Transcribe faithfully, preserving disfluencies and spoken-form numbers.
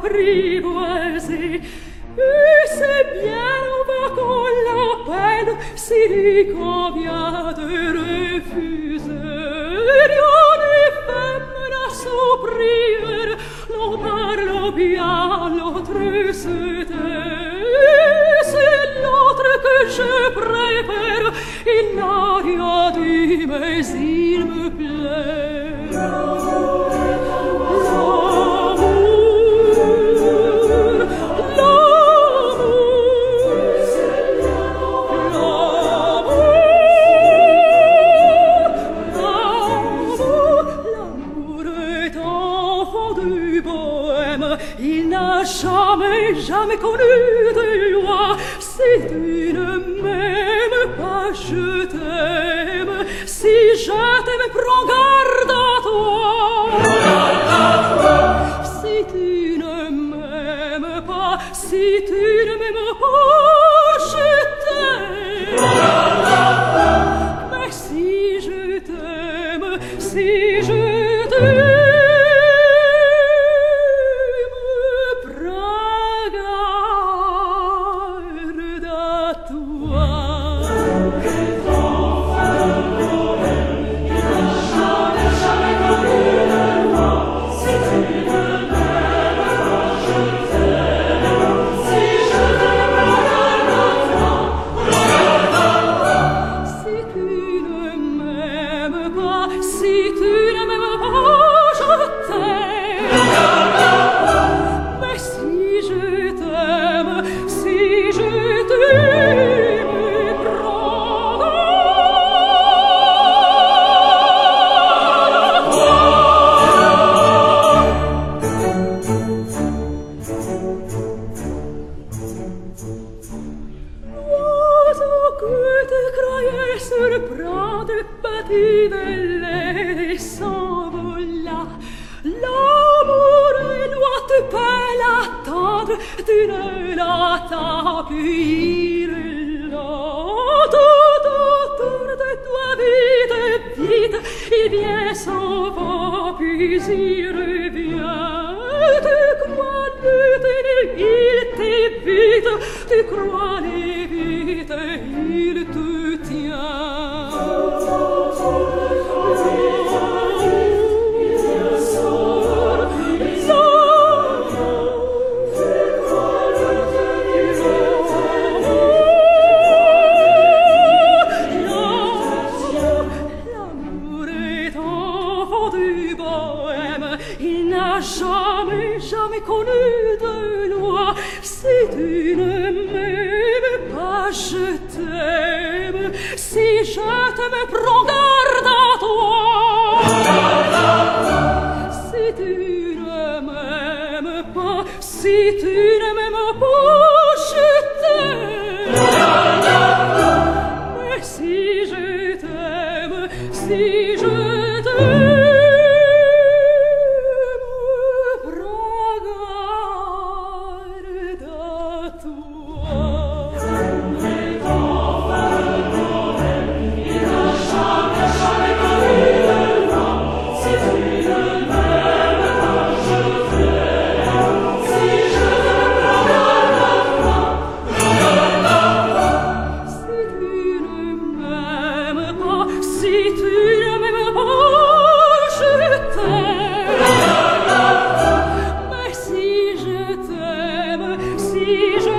apprivoiser. Et c'est bien, on va qu'on l'appelle, s'il y convient de refuser. Rien n'est femme à souffrir, l'on parle bien, l'autre se tait. C'est l'autre que je préfère, il n'a rien dit, mais il me plaît. L'amour, il n'a jamais, jamais connu de loi. Si tu ne m'aimes pas, je t'aime. Si je t'aime, prends garde à toi. Si tu ne m'aimes pas, si tu ne m'aimes pas, je t'aime. Mais si je t'aime, si je t'aime, tu ne l'attends plus là. Tout autour de toi, vite, vite, il vient, s'en va, puis il revient. Tu crois le tenir, il t'évite, tu crois l'évite, il te tient. Il n'a jamais, jamais connu de loi. Si tu ne m'aimes pas, je t'aime. Si je t'aime, prends garde à toi. Si tu ne m'aimes pas, si tu ne m'aimes pas, je t'aime. Mais si je t'aime, si je t'aime, si je